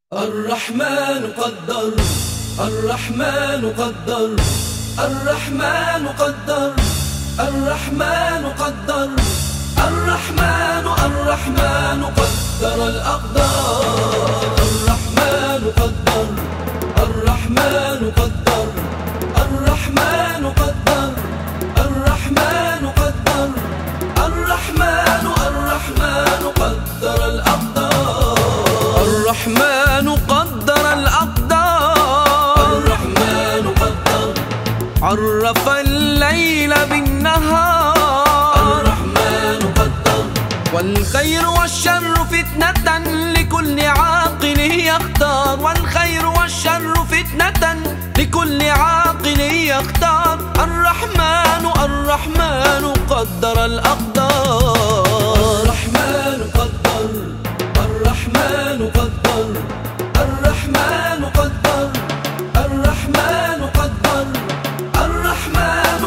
الرحمن قدر، الرحمن قدر، الرحمن قدر، الرحمن قدر، الرحمن قدر الأقدار. الرحمن قدر، الرحمن قدر، الرحمن قدر، الرحمن قدر، الرحمن قدر الأقدار. الرحمن قدر الأقدار، الرحمن قدر، عرف الليل بالنهار، الرحمن قدر، والخير والشر فتنة لكل عاقل يختار، والخير والشر فتنة لكل عاقل يختار. الرحمن قدر الأقدار. الرحمن قدر، الرحمن قدر، الرحمن قدر، الرحمن قدر، الرحمن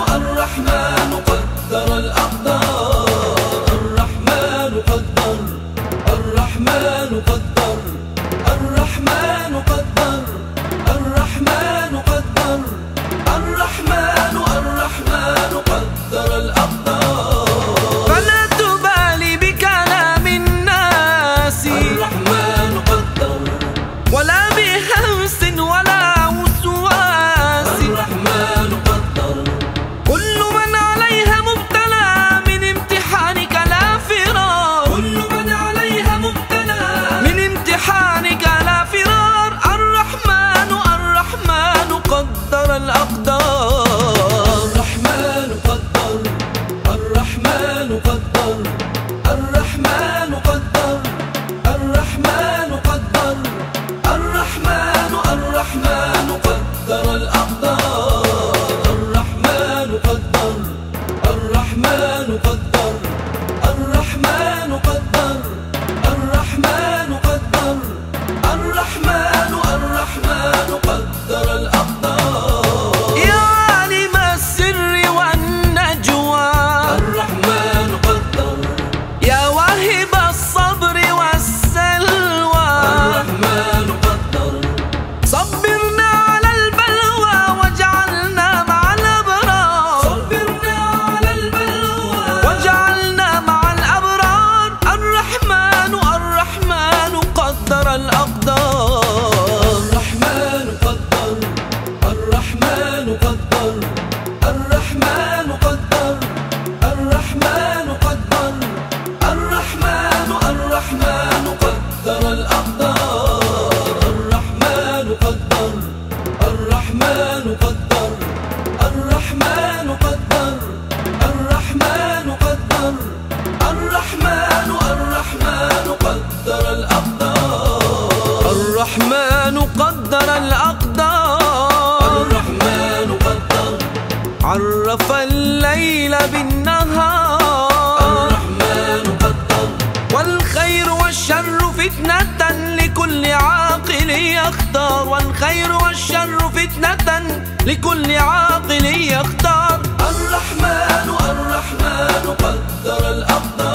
قدر الأقدار. الرحمن قدر، الرحمن قدر، الرحمن قدر، الرحمن قدر، الرحمن قدر الأقدار. فلا تبالي بكلام الناس، الرحمن قدر، ولا بهوس ولا وسواس، الرحمن قدر. كل من عليها مبتلى من امتحانك لا فرار، كل من عليها مبتلى من امتحانك لا فرار. الرحمن قدر الأقدار. الرحمن قدر، الرحمن قدر، الرحمن قدر، الرحمن قدر، الرحمن قدر الأقدار. الرحمن قدر، الرحمن قدر، الرحمن قدر، الرحمن قدر، الرحمن قدر الأقدار. يا عالم السر والنجوى، الرحمن قدر، يا واهب الصبر والسلوى، الرحمن قدر. صبرنا على البلوى واجعلنا مع الأبرار، صبرنا على البلوى واجعلنا مع الأبرار. الرحمن قدر الأقدار. الرحمن قدر، الرحمن قدر، الرحمن قدر، الرحمن قدر، الرحمن قدر الأقدار. الرحمن قدر، الرحمن قدر، الرحمن قدر، الرحمن قدر، الرحمن قدر الأقدار. الرحمن قدر الأقدار، الرحمن قدر، عرف الليل بالنهار، الرحمن قدر، والخير والشر فتنة لكل عاقل يختار، والخير والشر فتنة لكل عاقل يختار. الرحمن قدر الأقدار.